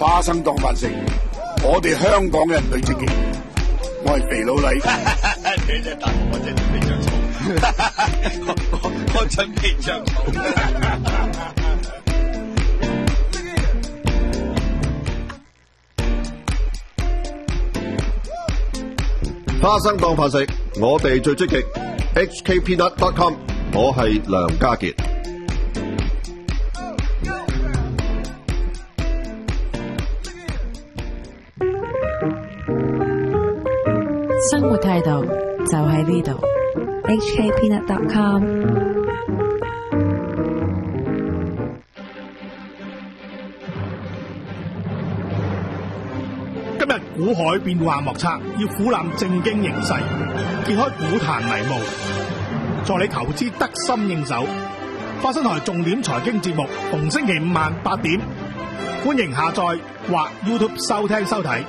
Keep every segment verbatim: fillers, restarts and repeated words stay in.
花生當飯食，我哋香港人最積極。我係肥佬黎， 你隻大我真係準備着草，我我準備着草。花生當飯食，我哋最積極。H K Peanut dot com， 我係梁家傑。 生活態度就喺呢度 ，H K Peanut dot com。 今日股海變幻莫測，要俯瞰正經形勢，揭開股壇迷霧，助你投資得心應手。花生台重點財經節目，逢星期五晚八點，歡迎下載或 YouTube 收聽收睇。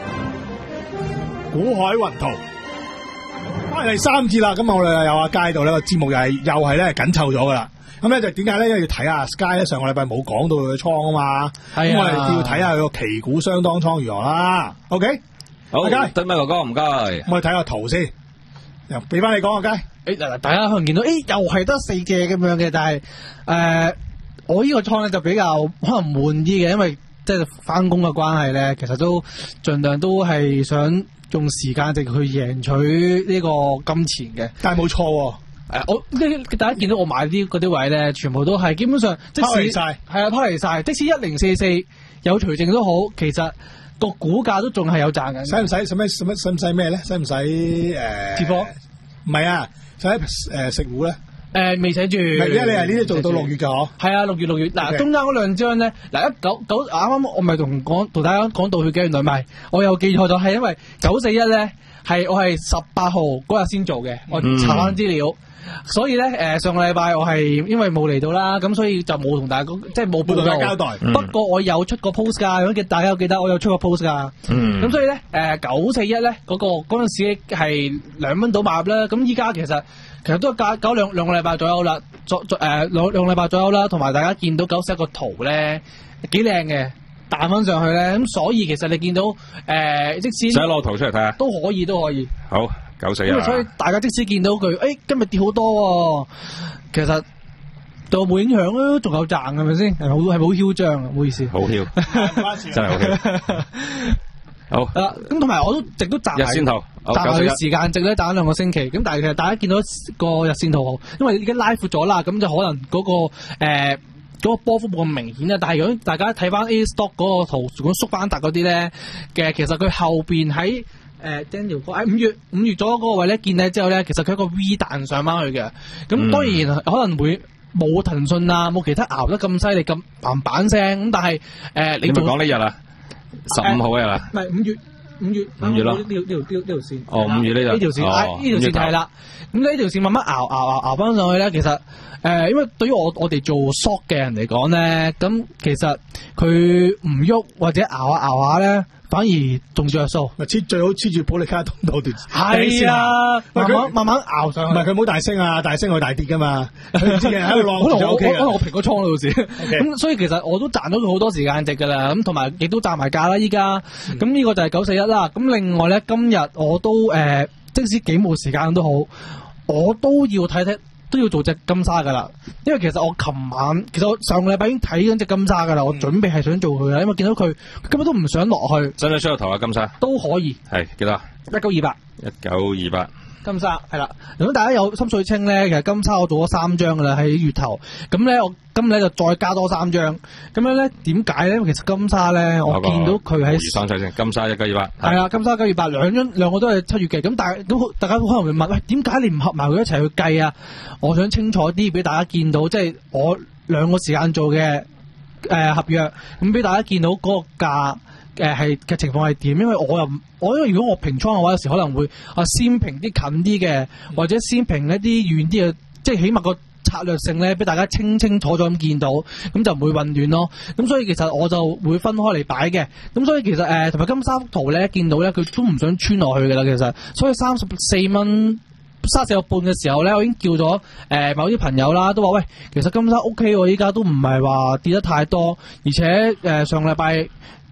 股海雲圖，翻嚟第三節啦。咁我哋有阿街度呢個節目又係又係咧緊湊咗噶啦。咁咧就點解咧？因為要睇下 Sky 咧上個禮拜冇講到佢嘅倉啊嘛。係啊，咁我哋要睇下佢個期股相當倉如何啦。OK， 好， 阿街， 得咩哥哥唔該。 我哋睇下圖先，又俾翻你講阿街。 誒嗱，大家可能見到，誒又係得四隻咁樣嘅，但係誒、呃、我呢個倉咧就比較可能悶啲嘅，因為即係翻工嘅關係咧，其實都盡量都係想用時間值去贏取呢個金錢嘅。但係冇錯喎。誒，我呢大家見到我買啲嗰啲位咧，全部都係基本上即使拋離晒，係啊拋離晒，即使一零四四有除淨都好，其實個股價都仲係有賺緊。 使唔使使咩使乜使唔使咩咧？使唔使誒？接貨？唔係啊，使誒食糊咧？ 誒未寫住。 係因為你係呢啲做到六月㗎嗬？係啊，六月六月嗱，中間嗰兩張咧，嗱一九九啱啱我咪同講同大家講道歉嘅，原來咪我又記錯咗，係因為九四一咧係我係十八號嗰日先做嘅，我查翻資料。所以咧，誒、呃、上個禮拜我係因為冇嚟到啦，咁所以就冇同大家即係冇報道交代。嗯、不過我有出個 post 㗎，如果大家有記得，我有出個 post 㗎。嗯。咁所以咧，誒九四一咧嗰個嗰陣時係兩蚊到買入啦。咁依家其實其實都係搞兩兩個禮拜左右啦，左左誒兩兩個禮拜左右啦。同埋大家見到九四一個圖咧幾靚嘅，彈翻上去咧。咁所以其實你見到誒、呃，即使使攞圖出嚟睇下， 都可以都可以。 好。九四一， 所以大家即使見到佢，誒、欸、今日跌好多喎，其實對我冇影響啊，仲有賺係咪先？係好係好囂張啊，唔好意思。 好囂，真係好囂。好。啊， 咁同埋我都直都賺埋。日線圖，賺埋佢時間值咧，打兩個星期。咁但係其實大家見到個日線圖，因為已經拉闊咗啦，咁就可能嗰、那個誒嗰、呃那個波幅冇咁明顯啊。但係如果大家睇翻 A stock 嗰個圖，如果縮翻達嗰啲咧嘅，其實佢後邊喺。誒 Daniel 哥喺五月五月左右嗰個位咧見底之後咧，其實佢一個 V 彈上翻去嘅。咁當然可能會冇騰訊啊，冇其他熬得咁犀利咁嘭嘭聲。咁但係誒、呃，你咪講呢日啊？十五號嗰日啊？ 唔係五月五月五月咯。 呢條呢條呢條呢條線。 哦，五月呢條呢條線，呢條線係啦。咁呢條線慢慢熬熬熬熬翻上去咧，其實誒、呃，因為對於我我哋做 short 嘅人嚟講咧，咁其實佢唔喐或者熬下熬下咧。反而仲着數，咪黐最好黐住保利加通道段，係啊，慢慢慢慢熬上去。唔係佢冇大升啊，大升佢大跌噶嘛，佢知嘅喺度浪就 O K 嘅。可能我平個倉嗰度時，咁所以其實我都賺到佢好多時間值噶啦，咁同埋亦都賺埋價啦依家。咁呢個就係九四一啦。咁另外咧，今日我都誒、呃，即使幾冇時間都好，我都要睇睇。都要做隻金沙噶啦，因為其實我琴晚，其實我上個禮拜已經睇緊隻金沙噶啦，我準備係想做佢啦，因為見到佢根本都唔想落去。 使唔使出個頭啊？金沙都可以， 係幾多？ 一九二八， 一九二八。 金沙係啦，如果大家有心水清咧，其實金沙我做咗三張噶啦喺月頭，咁咧我今日就再加多三張，咁樣咧點解咧？其實金沙咧，我見到佢喺三水清，金沙一九二八， 係啦，金沙一九二八兩張兩個都係七月嘅，咁但係咁大家可能會問，喂，點解你唔合埋佢一齊去計啊？我想清楚啲俾大家見到，即係我兩個時間做嘅誒、呃、合約，咁俾大家見到嗰個價。誒係嘅情況係點？因為我又我因為如果我平倉嘅話，有時可能會啊先平啲近啲嘅，或者先平一啲遠啲嘅，即係起碼個策略性咧，俾大家清清楚楚咁見到，咁就唔會混亂咯。咁所以其實我就會分開嚟擺嘅。咁所以其實誒同埋金沙幅圖咧，見到咧佢都唔想穿落去㗎啦。其實所以三十四蚊三十四個半嘅時候咧，我已經叫咗誒、呃、某啲朋友啦，都話喂，其實金沙 O K 喎，依家都唔係話跌得太多，而且誒、呃、上個禮拜。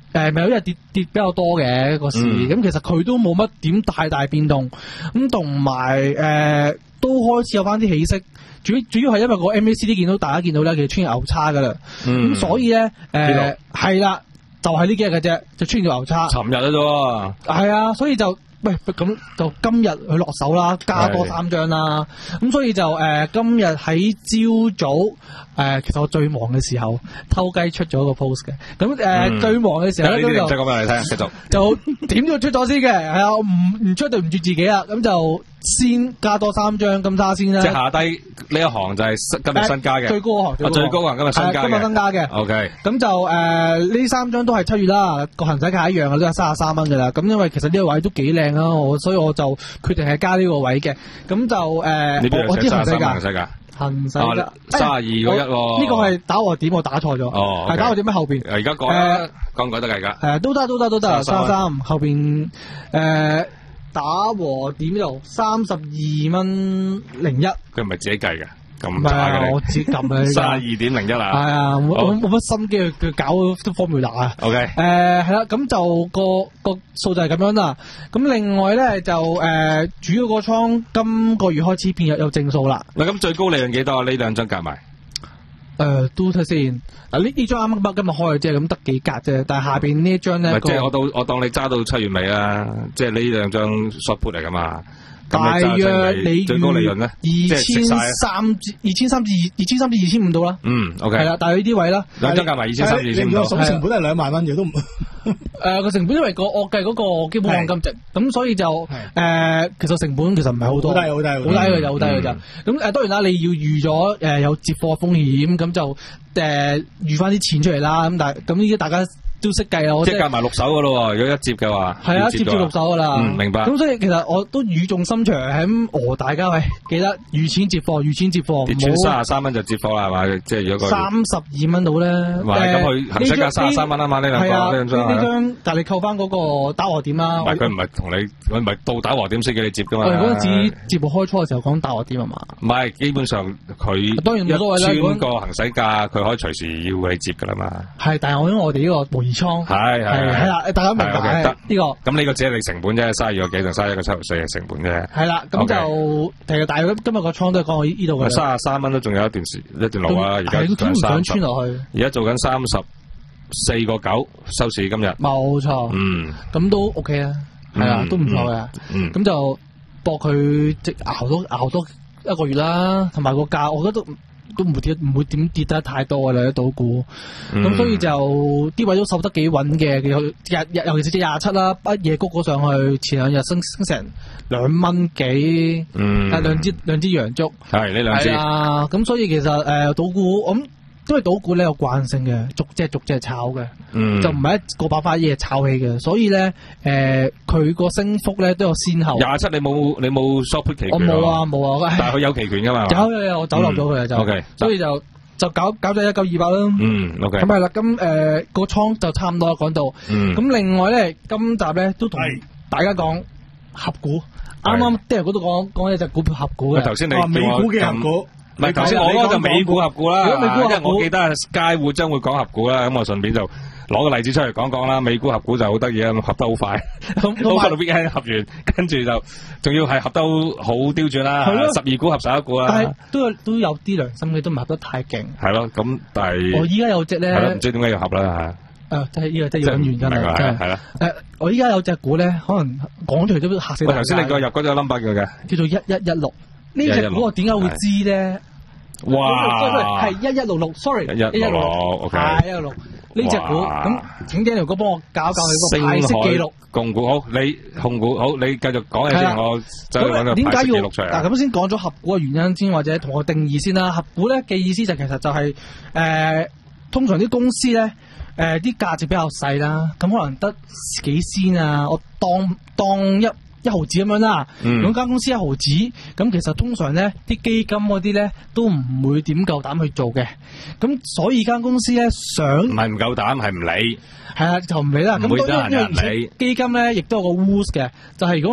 誒咪有一日跌跌比較多嘅個市，咁、嗯、其實佢都冇乜點大大變動，咁同埋誒都開始有翻啲起色，主主要係因為個 M A C D 見到大家見到咧，其實出現牛叉噶啦，咁、嗯、所以咧誒係啦，就係呢幾日嘅啫，就出現咗牛叉。 尋日啊啫，係啊，所以就。喂，咁就今日去落手啦，加多三張啦，咁所以就誒、呃、今日喺朝早誒、呃，其實我最忙嘅時候偷雞出咗個 post 嘅，咁誒、呃嗯、最忙嘅時候咧，咁就講俾我哋聽，繼續就點都要出咗先嘅，係啊，唔唔出對唔住自己啦，咁就先加多三張金沙先啦。 即係下低呢一行就係今日新加嘅、呃，最高行，最高行，最高行今日新加嘅，今日新加嘅。O K， 咁就誒呢、呃、三張都係七月啦，個行使價一樣嘅，都係三十三蚊噶啦。咁因為其實呢個位都幾靚啊，我所以我就決定係加呢個位嘅。咁就誒、呃，我知行使價，行使價，行使價三十二個一喎。 呢個係打和點，我打錯咗。哦，係、okay、打和點喺後邊。 而家講啦，講唔講得㗎而家？ 誒，都得，都得，都得。三十三後邊誒。呃打和點呢度三十二蚊零一，佢唔係自己計嘅，咁唔係啊，我自己撳嘅， 三十二點零一啦， 係啊，我冇乜心機去去搞啲 formula 啊。 OK， 誒係啦，咁就個個數就係咁樣啦。咁另外咧就誒、呃、主要個倉今個月開始變有有正數啦。 嗱，咁最高利潤幾多啊？呢兩張夾埋？ 誒、呃，都睇先。嗱，呢呢張啱啱今日開嘅啫，咁得幾格啫。但係下邊呢一張咧， 即係我到我當你揸到七月尾啦，即係呢兩張 short put 嚟噶嘛。 大約你最高利潤咧， 二千三至二千三至二千三至二千五到啦。 嗯 ，OK。 係啦，大約呢啲位啦。 兩張夾埋二千三至二千五。 個總成本都係兩萬蚊嘅都唔。 誒，個成本因為個我計嗰個基本按金值，咁所以就誒、呃，其實成本其實唔係好多， 好低好低好低嘅就好低嘅就。咁、嗯、誒、呃，當然啦，你要預咗誒有接貨風險，咁就誒預翻啲錢出嚟啦。咁但係咁呢啲大家都識計啊， 即係夾埋六手噶咯，如果一接嘅話， 係啊，接住六手噶啦、 嗯，明白。 咁所以其實我都語重心長係咁餓大家，喂，記得預錢接貨，預錢接貨， 跌穿三十三蚊就接貨啦，係嘛？即係如果三十二蚊到咧， 咁佢行使價三十三蚊啊嘛，呢兩張呢張， 呢張但係你扣翻嗰個打和點啦。 唔係佢唔係同你，佢唔係到打和點先叫你接噶嘛。 我哋嗰陣時節目開初嘅時候講打和點啊嘛。 唔係，基本上佢當然冇所謂啦。 穿個行使價，佢可以隨時要你接噶啦嘛。 係，但係我因為我哋呢個模擬倉係。 係係啦，大家明白呢、這個。 咁呢個只係你成本啫，卅二個幾同卅一個七毫四嘅成本啫。 係啦，咁就、okay. 其實大約今日個倉都係講我呢度嘅。 卅三蚊都仲有一段時一段路啊，而家做緊三十。而家做緊三十四個九收市今日。冇錯。嗯。咁都 OK 啊，係啊，都唔錯嘅。嗯。咁就搏佢即熬多熬多一個月啦，同埋個價，我覺得都。都唔會跌，唔會點跌得太多啦，賭股。咁、嗯、所以就啲位都守得幾穩嘅，日日尤其是隻廿七啦，一夜谷咗上去，前兩日升升成兩蚊幾，嗯，係兩支兩支陽燭，係呢兩支。啊，咁所以其實誒賭股，咁因為賭股咧有慣性嘅，逐隻逐隻炒嘅、嗯，就唔係一個爆發一夜炒起嘅，所以咧誒佢個升幅咧都有先後。廿七你冇你冇 short put 期權？我冇啊冇啊，但係佢有期權噶嘛？有有有，我走漏咗佢就。O、okay, K， 所以就就搞搞咗一九二八啦。嗯 ，O K。咁係啦，咁誒個倉就差唔多講到。嗯。咁另外咧，今集咧都同大家講合股。啱啱啲人嗰度講講一隻股票合股嘅。頭先你美股嘅合股。唔係頭先我嗰個就美股合股啦，因為我記得佳會將會講合股啦，咁我順便就攞個例子出嚟講講啦。美股合股就好得意啊，合得好快，好快到 weekend 合完，跟住就仲要係合得好刁鑽啦，十二股合十一股啦。但係都有都有啲良心嘅，都唔合得太勁。係咯，咁但係我依家有隻咧，係咯，唔知點解要合啦嚇。誒，即係呢個真係要揾原因啦，係啦。誒，我依家有隻股咧，可能講出嚟都嚇死大家。頭先你個入嗰隻 number 叫嘅，叫做一一一六。呢隻股我點解會知咧？哇！係一一六六 ，sorry， 一一六六，係一一六六呢隻股。咁請 Daniel 哥幫我搞搞佢個派息記錄。共股好，你控股好，你繼續講起先。我就揾個派息記錄出嚟。嗱，咁先講咗合股嘅原因先，或者同我定義先啦。合股咧嘅意思就其實就係、是、誒、呃，通常啲公司咧誒啲價值比較細啦，咁可能得幾仙啊，我當當一。一毫子咁樣啦，兩、嗯、間公司一毫子，咁其實通常咧啲基金嗰啲咧都唔會點夠膽去做嘅，咁所以間公司咧想唔係唔夠膽，係唔理，係啊就唔理啦。咁當然因為基金咧亦都有個 rules 嘅，就係、是、如果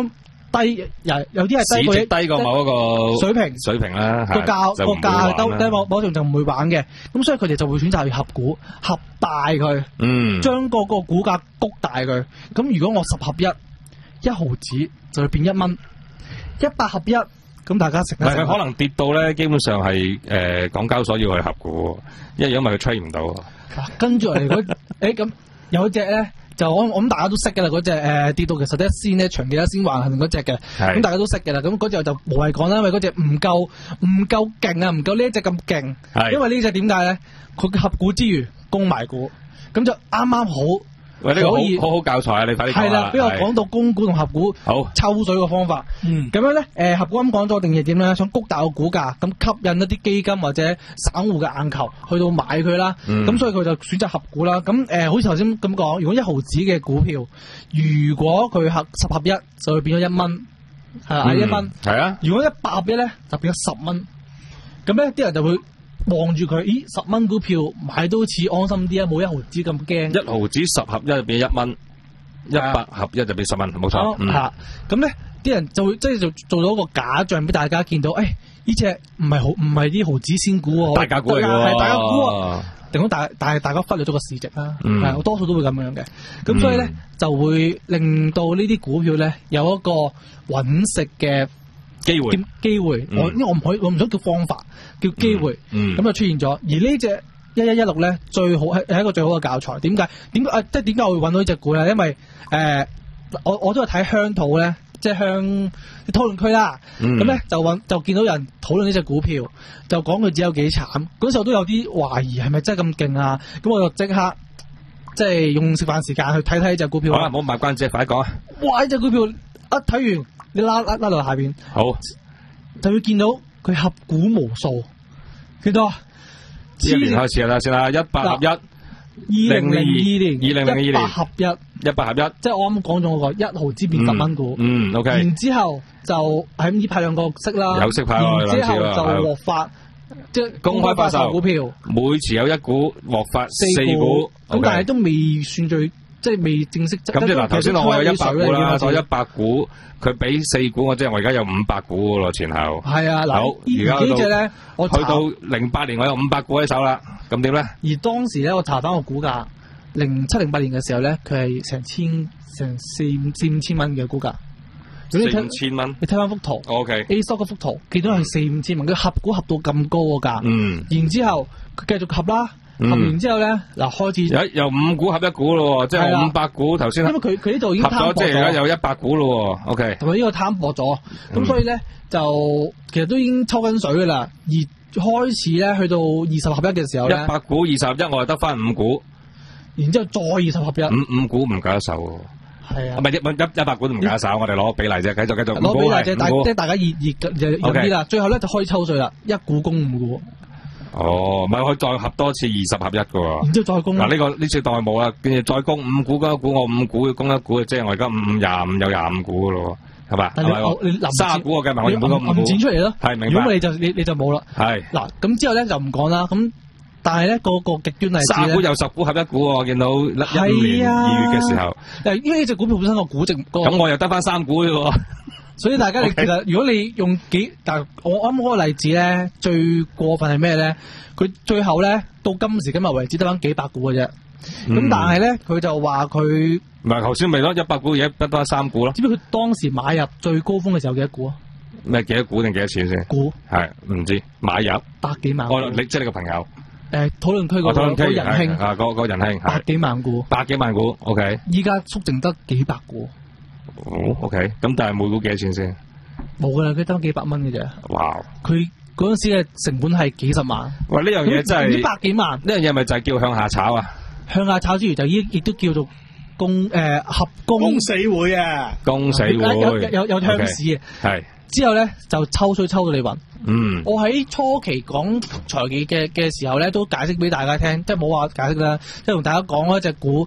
低，有有啲係低過市值低過某一個水平水平啦， 個價個價係低某某程度就唔會玩嘅，咁所以佢哋就會選擇去合股合大佢， 嗯，將個個股價谷大佢。咁如果我十合一，一毫子就會變一蚊，一百合一，咁大家食得食。 佢可能跌到咧，基本上係誒、呃、港交所要去合股，因為因為佢吹唔到。 嗱，跟住嚟嗰誒咁有一隻咧。就我我諗大家都識嘅啦，嗰隻誒跌到其實一仙咧，長期一仙橫行嗰隻嘅，咁大家都識嘅啦。咁嗰隻就無謂講啦，因為嗰隻唔夠唔夠勁啊，唔夠呢一隻咁勁。因為呢隻點解咧？佢合股之餘供埋股，咁就啱啱好。 喂，呢、這個好好好教材啊！你快啲講啦。係啦， 俾我講到供股同合股好抽水嘅方法。嗯，咁樣咧，誒、呃、合股咁講咗定係點咧？想谷大個股價，咁吸引一啲基金或者散戶嘅眼球去到買佢啦。咁、嗯、所以佢就選擇合股啦。咁誒、呃，好似頭先咁講，如果一毫子嘅股票，如果佢合十合一，就會變咗一蚊，係啊，一蚊。係啊。如果一百合一咧，就變咗十蚊。咁咧，啲人就會望住佢，咦，十蚊股票買都似安心啲啊，冇一毫子咁驚。 一毫子十合一就變一蚊，一百合一就變十蚊，冇錯。 吓，咁咧啲人就會即係做做到一個假象俾大家見到，誒、哎，呢隻唔係好唔係啲毫子仙股喎， 大價股嚟嘅， 係大價股啊。定講大，但係大家忽略咗個市值啦，係、嗯、多數都會咁樣嘅。咁所以咧、嗯、就會令到呢啲股票咧有一個揾食嘅機會， 機會，嗯、我因為我唔可以，我唔想叫方法，叫機會，咁、嗯嗯、就出現咗。而呢隻一一一六咧，最好係係一個最好嘅教材。點解？點解啊？即係點解我會揾到呢隻股咧？因為誒、呃，我我都係睇鄉土咧，即係鄉討論區啦。咁、嗯、咧就揾就見到人討論呢隻股票，就講佢只有幾慘。嗰時候都有啲懷疑係咪真係咁勁啊？咁我就即刻即係用食飯時間去睇睇呢隻股票。 好啦，唔好賣關子，快講啊！ 哇！呢隻股票一睇完。你拉拉拉到下邊， 好就會見到佢合股無數，幾多？ 一年開始啦，先啦，一百合一，二零零二年， 二零零二年， 一百合一， 一百合一， 即係我啱啱講咗嗰個一毫子變十蚊股， 嗯，嗯 ，OK。 然之後就喺呢派兩個息啦， 有息派， 然之後就獲發，即係公開發售股票， 每持有一股獲發四股， 咁但係都未算最。即係未正式。 咁即係嗱，頭先我有一百股啦，我一百股，佢俾四股，我即係我而家有五百股噶咯，前後。係啊，嗱，好，而家呢隻咧，我去到零八年我有五百股喺手啦，咁點咧？而當時咧，我查翻個股價，零七零八年嘅時候咧，佢係成千成四五四五千蚊嘅股價。四五千蚊，你睇翻幅圖 ，OK，A stock 嗰幅圖，見到係四五千蚊，佢合股合到咁高個價，嗯，然之後佢繼續合啦。合完之後咧，嗱開始有由五股合一股咯，即係五百股頭先。因為佢佢呢度已經合咗，即係而家有一百股咯。OK，同埋呢個攤薄咗，咁、嗯、所以咧就其實都已經抽緊水噶啦。而開始咧去到二十合一嘅時候咧，一百股二十合一，我係得翻五股，然之後再二十合一，五五股唔夠一手。係啊，唔係一一一百股都唔夠一手，我哋攞比例啫，繼續繼續。攞比例啫，大即係大家熱熱熱啲啦。最後咧就開始抽水啦，一股供五股。哦，唔係可以再合多次二十合一噶喎，然之後再供嗱呢個呢次當係冇啦，跟住再供五股嗰一股，我五股要供一股，即係我而家五五廿五有廿五股噶咯，係嘛？係咪？你卅股我計埋我原本嗰五股，剪出嚟咯，係明白。如果你就你你就冇啦，係嗱咁之後咧就唔講啦。咁但係咧個個極端例子咧，卅股有十股合一股，我見到一五年二月嘅時候，誒因為呢隻股票本身個估值高，咁我又得翻三股嘅喎。所以大家你其實如果你用幾，但我啱嗰個例子咧，最過分係咩咧？佢最後咧到今時今日為止得翻幾百股嘅啫。咁、嗯、但係咧佢就話佢唔係頭先咪咯一百股而家得翻三股咯。知唔知佢當時買入最高峰嘅時候幾多股啊？咩幾多股定幾多錢先？股係唔知買入百幾萬股。我你即係你個朋友誒討論區嗰個嗰仁兄啊，嗰嗰仁兄百幾萬股，百幾萬股 OK。依家縮剩得幾百股。哦 ，OK，咁但係每股幾多錢先？冇噶啦，佢得幾百蚊嘅啫。哇！佢嗰陣時嘅成本係幾十萬。喂，呢樣嘢真係百幾萬。呢樣嘢咪就係叫向下炒啊？向下炒之餘就亦亦都叫做公誒、呃、合公公死會啊！公死會有有有鄉試嘅係。之後咧就抽水抽到你暈。嗯。我喺初期講財技嘅嘅時候咧，都解釋俾大家聽，即係冇話解釋啦，即係同大家講嗰隻股。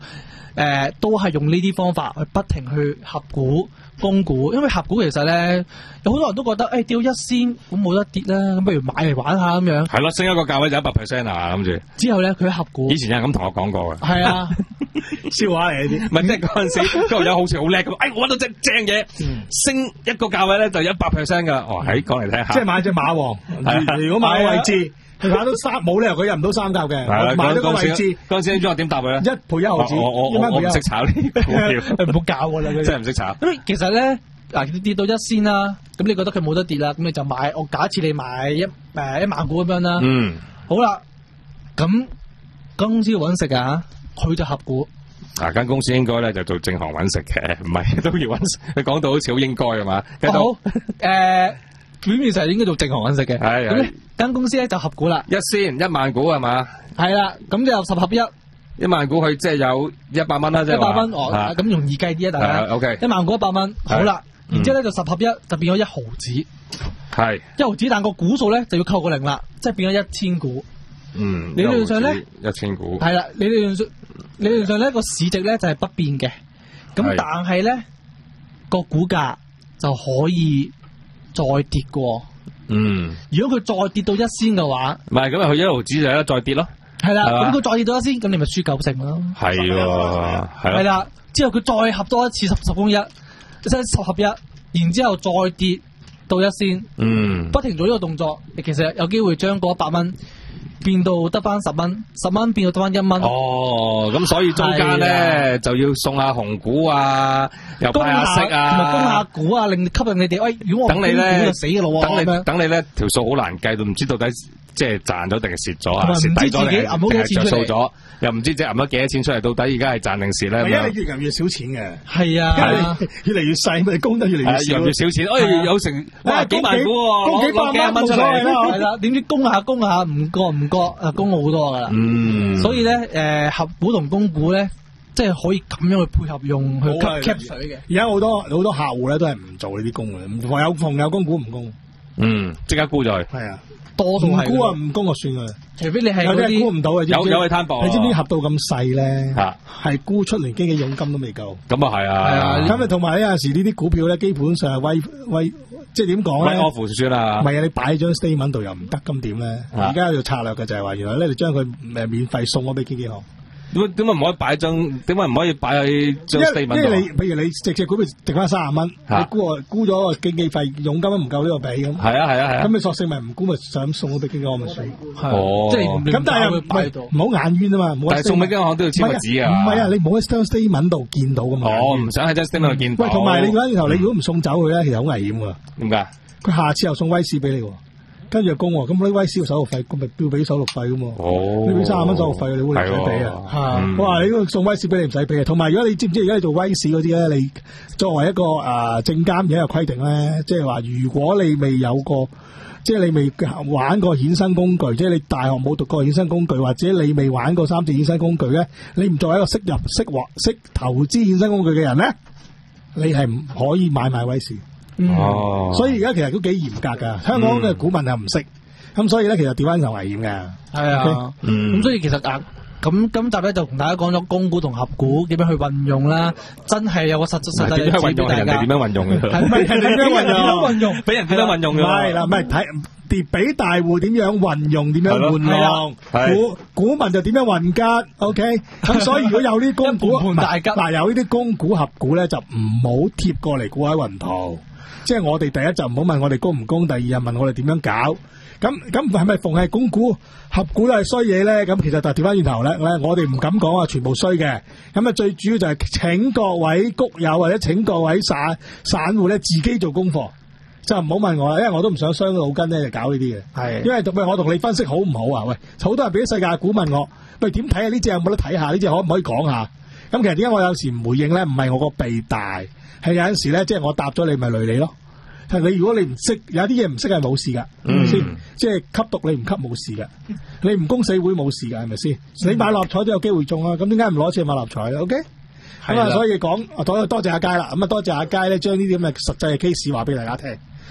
呃、都係用呢啲方法去不停去合股、供股，因為合股其實咧有好多人都覺得誒跌到一仙咁冇得跌啦，咁不如買嚟玩下咁樣。 係咯，升一個價位就一百 percent 啊，諗住。之後咧佢合股， 以前有人咁同我講過嘅。 係啊， 笑話嚟啲。 唔係即係嗰陣時，嗰條友好似好叻咁，哎我揾到隻正嘢，嗯、升一個價位咧就一百 percent 噶。哦，喺講嚟聽下。 即係買隻馬王，如果買個位置。佢買到三冇理由佢入唔到三甲嘅，買咗個位置。 嗰陣時你中學點答佢咧？ 一倍一毫子， 我我我我唔識炒呢啲股票， 唔好教我啦， 真係唔識炒。 咁其實咧，嗱跌到一仙啦，咁你覺得佢冇得跌啦，咁你就買。我假設你買一誒一萬股咁樣啦。 嗯。好啦，咁公司要搵食噶，佢就合股。 嗱，間公司應該咧就做正行搵食嘅，唔係都要搵食。佢講到好似好應該係嘛？ 好誒。表面上應該做正行揾食嘅， 係咁咧間公司咧就合股啦， 一仙一萬股係嘛？ 係啦，咁就十合一， 一萬股佢即係有一百蚊啦，即係一百蚊哦，咁容易計啲啊，大家。 O K， 一萬股一百蚊，好啦，然之後咧就十合一，就變咗一毫子， 係一毫子，但個股數咧就要扣個零啦，即係變咗一千股。 嗯， 理論上咧一千股係啦，理論上理論上咧個市值咧就係不變嘅，咁但係咧個股價就可以再跌過， 嗯， 如果佢再跌到一仙嘅話， 唔係咁啊，佢一毫子就有得再跌咯， 係啦，咁佢再跌到一仙，咁你咪輸九成咯， 係喎， 係啦，之後佢再合多一次十十公一，即係十合一，然之後再跌到一仙， 嗯， 不停做呢個動作，其實有機會將嗰一百蚊變到得翻十蚊，十蚊變到得翻一蚊。 哦，咁所以中間咧就要送下紅股啊，又派下息啊， 同埋供下股啊，令吸引你哋。喂，如果我供股就死噶咯， 等你等你咧條數好難計到，唔知到底即係賺咗定係蝕咗啊？蝕底咗定係着數咗？又唔知即係揞咗幾多錢出嚟？到底而家係賺定蝕咧？ 因為你越入越少錢嘅， 係啊， 越嚟越細，咪供得越嚟越少， 越嚟越少錢。哎，有成哇幾萬股喎， 供幾百蚊出嚟啦， 係啦。點知供下供下唔覺唔覺啊，供好多噶啦。 嗯， 所以咧，誒，合股同供股咧，即係可以咁樣去配合用去吸吸水嘅。 而家好多好多客戶咧都係唔做呢啲供嘅，逢有逢有供股唔供。 嗯，即刻沽咗佢。 係啊。 多數係唔沽啊，唔供就算噶啦。 除非你係有啲沽唔到嘅， 有有去攤薄。 你知唔知合到咁細咧？ 吓係沽出嚟經紀佣金都未夠。 咁啊係啊。係啊。 咁啊同埋有陣時呢啲股票咧，基本上係威威，即係點講咧？ 威惡符算啦。 唔係啊，你擺喺張 statement 度又唔得，咁點咧？而家有策略嘅就係話，原來咧你將佢誒免費送咗俾經紀行。 點點解唔可以擺張？點解唔可以擺喺張 statement 度？ 因為你譬如你直接股票剩翻三十蚊，你沽啊沽咗個經紀費佣金都唔夠呢個俾咁。 係啊係啊係啊。 咁你索性咪唔沽咪想送咗俾經紀行咪算。 哦。 即係咁，但係又唔好眼冤啊嘛。 但係送俾經紀行都要簽個紙啊。 唔係啊，你唔好喺張 statement 度見到噶嘛。 哦，唔想喺張 statement 度見到。 喂，同埋你嗰陣頭，你如果唔送走佢咧，其實好危險噶。 點解？佢下次又送威士俾你。跟住就供喎，咁啲威斯嘅手續費，咁咪要俾手續費噶嘛？ 哦， 你俾三十蚊手續費，你會唔使俾啊？我話你送威斯俾你唔使俾啊。同埋如果你知唔知而家你做威斯嗰啲咧，你作為一個誒證監嘅一個規定咧，即係話如果你未有過，即係你未玩過衍生工具，即係你大學冇讀過衍生工具，或者你未玩過三隻衍生工具咧，你唔作為一個識入識或識投資衍生工具嘅人咧，你係唔可以買賣威斯。 哦， 所以而家其實都幾嚴格噶，香港嘅股民又唔識，咁、嗯、所以咧其實調翻就危險嘅。 係啊，咁、嗯嗯、所以其實啊，咁今集咧就同大家講咗供股同合股點樣去運用啦，真係有個實質實際嘅運用係人哋點樣運用嘅，係咪係點樣運用？點樣運用？俾人點樣運用嘅？係啦，唔係睇跌俾大戶點樣運用，點樣換用，股股民就點樣運吉 ，OK？咁所以如果有啲供股，嗱有呢啲供股合股咧，就唔好貼過嚟股海雲圖。即係我哋第一就唔好問我哋供唔供，第二就問我哋點樣搞。咁咁係咪逢係供股合股都係衰嘢咧？咁其實就調翻轉頭咧，我哋唔敢講話全部衰嘅。咁啊最主要就係請各位谷友或者請各位散散戶咧自己做功課，就唔好問我啦，因為我都唔想傷腦筋咧就搞呢啲嘅。係，因為喂我同你分析好唔好啊？喂，好多人俾啲世界股問我，喂點睇啊？呢隻有冇得睇下？呢隻可唔可以講下？咁其實點解我有時唔回應咧？唔係我個鼻大，係有陣時咧，即係我答咗你咪累你咯。係你如果你唔識，有啲嘢唔識係冇事噶，係咪先？即係吸毒你唔吸冇事噶，你唔供社會冇事噶，係咪先？你買六合彩都有機會中啊，咁點解唔攞錢買六合彩咧 ？OK，咁啊，所以講多多謝阿佳啦，咁啊多謝阿佳咧，將呢啲咁嘅實際嘅 case 話俾大家聽。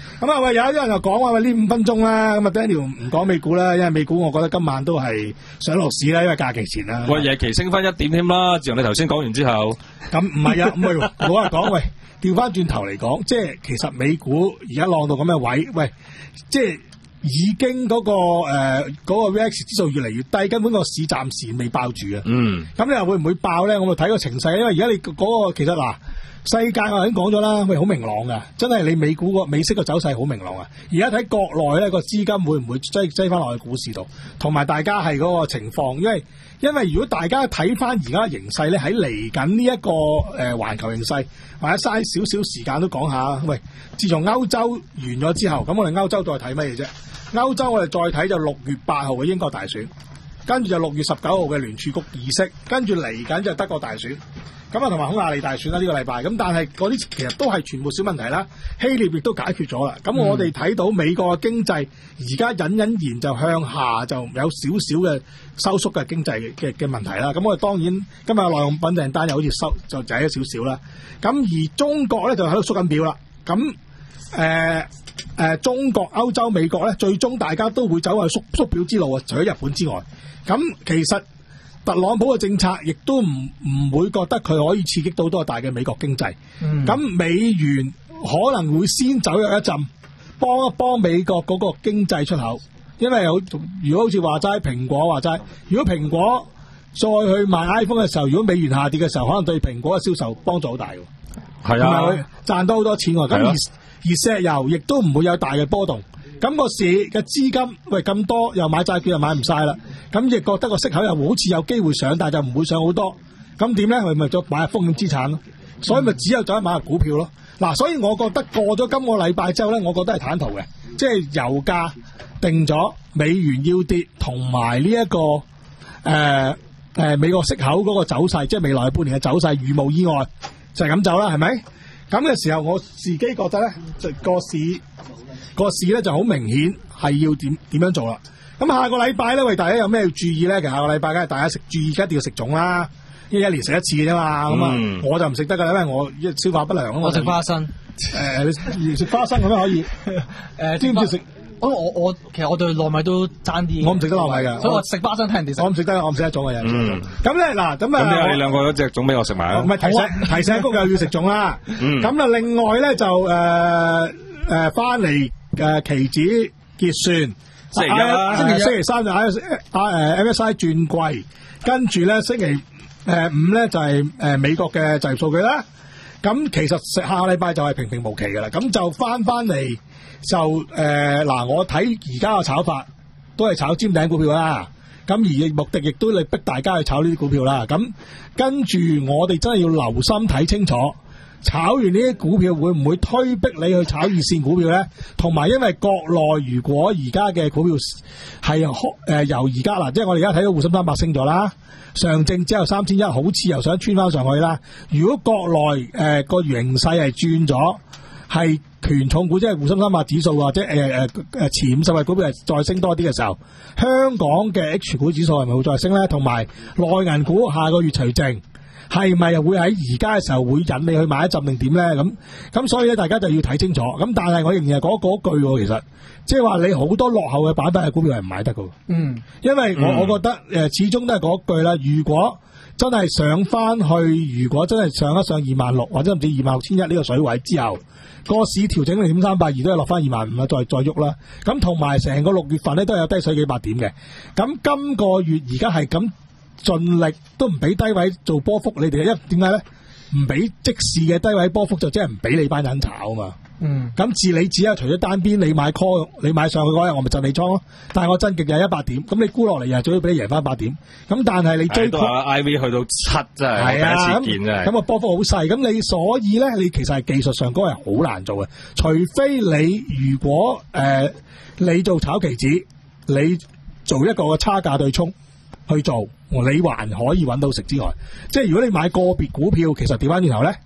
咁啊喂，有一啲人就講話喂呢五分鐘啦，咁啊 Daniel 唔講美股啦，因為美股我覺得今晚都係上落市啦，因為假期前啦。 喂，夜期升翻一點添啦，自從你頭先講完之後。 咁唔係啊，唔係我話講喂，調翻轉頭嚟講，即係其實美股而家浪到咁嘅位，喂，即係。已經嗰、那個誒嗰、呃那個 V I X 指數越嚟越低，根本個市暫時未爆住啊。嗯，咁你又會唔會爆咧？我咪睇個情勢，因為而家你嗰、那個其實嗱，世界我已經講咗啦，喂，好明朗噶，真係你美股個美息個走勢好明朗啊。而家睇國內咧個資金會唔會擠擠翻落去股市度，同埋大家係嗰個情況，因為因為如果大家睇翻而家形勢咧，喺嚟緊呢一個誒環、呃、球形勢，或者嘥少少時間都講下。喂，自從歐洲完咗之後，咁我哋歐洲再睇乜嘢啫？歐洲我哋再睇就六月八號嘅英國大選，跟住就六月十九號嘅聯儲局議息，跟住嚟緊就德國大選，咁啊同埋匈牙利大選啦呢、這個禮拜，咁但係嗰啲其實都係全部小問題啦，希臘亦都解決咗啦，咁我哋睇到美國嘅經濟而家隱隱然就向下，就有少少嘅收縮嘅經濟嘅嘅問題啦，咁我哋當然今日耐用品訂單又好似收就滯咗少少啦，咁而中國咧就喺度縮緊表啦，咁誒。呃誒、呃，中國、歐洲、美國咧，最終大家都會走喺縮縮表之路啊！除咗日本之外，咁其實特朗普嘅政策亦都唔唔會覺得佢可以刺激到多大嘅美國經濟。咁、嗯、美元可能會先走入一陣，幫一幫美國嗰個經濟出口。因為有如果好似話齋蘋果話齋，如果蘋果再去賣 iPhone 嘅時候，如果美元下跌嘅時候，可能對蘋果嘅銷售幫助好大嘅。係啊，賺到好多錢喎。咁而而石油亦都唔會有大嘅波動，咁、那個市嘅資金喂咁多，又買債券又買唔晒啦，咁亦覺得個息口又好似有機會上，但係就唔會上好多，咁點咧？佢咪再買下風險資產咯，所以咪只有走去買下股票咯。嗱、嗯，所以我覺得過咗今個禮拜之後咧，我覺得係坦途嘅，即係油價定咗，美元要跌，同埋呢一個誒誒、呃呃、美國息口嗰個走勢，即係未來半年嘅走勢，如無意外就係、是、咁走啦，係咪？咁嘅時候，我自己覺得咧，就個市個市咧就好明顯係要點點樣做啦。咁下個禮拜咧，為大家有咩要注意咧？其實下個禮拜梗係大家食注意，一定要食粽啦，因為一年食一次嘅啫嘛。咁啊、嗯，我就唔食得噶啦，因為我消化不良啊嘛。我食花生，誒、呃，你食花生咁樣可以。誒、呃，知唔知食？我我我其實我對糯米都爭啲，我唔食得糯米㗎，所以我食花生聽人哋食。我唔食得，我唔食得粽嘅嘢。嗯，咁咧嗱，咁啊，咁你兩個都隻粽俾我食埋啊？唔係提醒提醒谷友要食粽啦。嗯，咁啊，另外咧就誒誒翻嚟誒期指結算，星期一啦，星期星期三就喺啊誒 M S I 轉季，跟住咧星期誒五咧就係誒美國嘅就業數據啦。咁其實下個禮拜就係平平無奇㗎啦。咁就翻翻嚟。就誒嗱、呃，我睇而家嘅炒法都係炒尖頂股票啦。咁而目的亦都嚟逼大家去炒呢啲股票啦。咁跟住我哋真係要留心睇清楚，炒完呢啲股票會唔會推逼你去炒二線股票咧？同埋因為國內如果而家嘅股票係誒、呃、由而家嗱，即係我哋而家睇到滬深三百升咗啦，上證之後三千一好似又想穿翻上去啦。如果國內誒個形勢係轉咗，係權重股，即係滬深三百指數或者誒誒誒前五十位股票係再升多啲嘅時候，香港嘅 H 股指數係咪會再升咧？同埋內銀股下個月除淨係咪又會喺而家嘅時候會引你去買一陣定點咧？咁咁所以咧，大家就要睇清楚。咁但係我仍然係講嗰句喎，其實即係話你好多落後嘅板塊嘅股票係唔買得㗎。嗯，因為我、嗯、我覺得誒、呃、始終都係嗰句啦。如果真係上翻去，如果真係上一上二萬六或者甚至二萬六千一呢個水位之後，個市調整零點三八二都係落翻二萬五啦，再再喐啦。咁同埋成個六月份咧都有低水幾百點嘅。咁今個月而家係咁盡力都唔俾低位做波幅，你哋一點解咧？唔俾即時嘅低位波幅就即係唔俾你班人炒啊嘛。嗯。咁自你自己除咗單邊你買 call， 你買上去嗰日我咪震你倉咯。但係我真極就係一百點，咁你沽落嚟又最好俾你贏翻百點。咁但係你追都話 I V 去到七真係第一次見真係。咁啊波幅好細，咁你所以咧你其實係技術上嗰係好難做嘅，除非你如果誒、呃、你做炒期指，你做一個差價對沖去做，你還可以揾到食之外，即係如果你買個別股票，其實調翻轉頭咧。誒、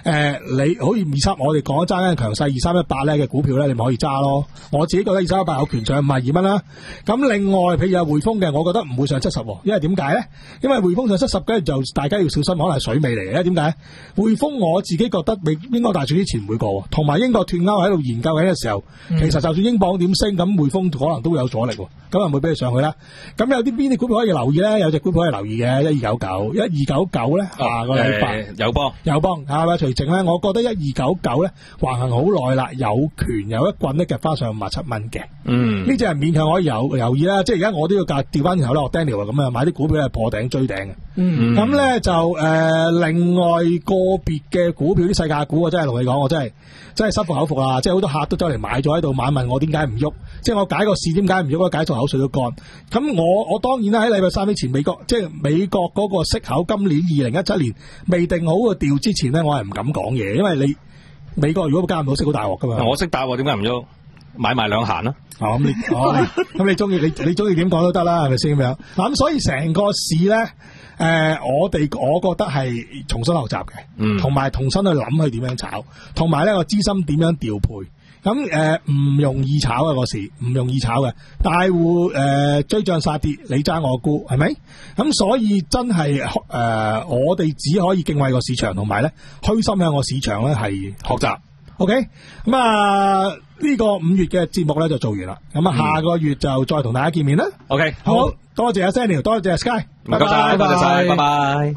呃，你好似二三，我哋講揸緊強勢二三一八咧嘅股票咧，你咪可以揸咯。我自己覺得二三一八有權上五十二蚊啦。咁另外，譬如有匯豐嘅，我覺得唔會上七十，因為點解咧？因為匯豐上七十嘅就大家要小心，可能係水尾嚟嘅。點解？匯豐我自己覺得未英國大選之前唔會過，同埋英國脫歐喺度研究緊嘅時候，嗯、其實就算英鎊點升，咁匯豐可能都會有阻力，咁啊唔會俾佢上去啦。咁有啲邊啲股票可以留意咧？有隻股票可以留意嘅，一二九九，一二九九咧，下個禮拜友邦， 友邦係咪？除淨咧，我覺得一二九九咧橫行好耐啦，有權有一棍咧夾翻上五十七蚊嘅。嗯，呢隻係勉強可以有留意啦。即係而家我都要價調翻轉頭啦，我 Daniel 咁啊買啲股票係破頂追頂嘅。嗯，咁咧就誒、呃、另外個別嘅股票啲世界股，我真係同你講，我真係真係心服口服啦。即係好多客都走嚟買咗喺度買，問我點解唔喐？即係我解個市點解唔喐？解到口水都乾。咁我我當然啦，喺禮拜三之前，美國即係美國嗰個息口今年二零一七年未定好個調之前咧，我係唔敢講嘢，因為你美國如果加唔到息好大鑊噶嘛。 我識答，點解唔喐？買賣兩閒啦。 哦，咁你咁你中意你你中意點講都得啦，係咪先咁樣？嗱咁所以成個市咧，誒、呃，我哋我覺得係重新學習嘅，嗯，同埋重新去諗佢點樣炒，同埋咧個資金點樣調配。咁誒唔容易炒嘅個市，唔容易炒嘅。大戶誒、呃、追漲殺跌，你揸我沽，係咪？咁所以真係誒、呃，我哋只可以敬畏個市場，同埋咧虛心向個市場咧係學習。OK，咁啊呢、這個五月嘅節目咧就做完啦。咁啊下個月就再同大家見面啦。 OK， 好，好多謝阿 Samuel，多謝阿 Sky， 唔該晒，多謝晒，拜拜。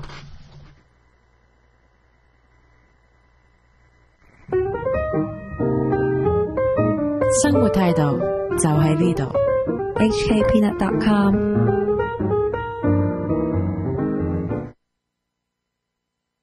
生活態度就喺呢度 ，H K Peanut dot com。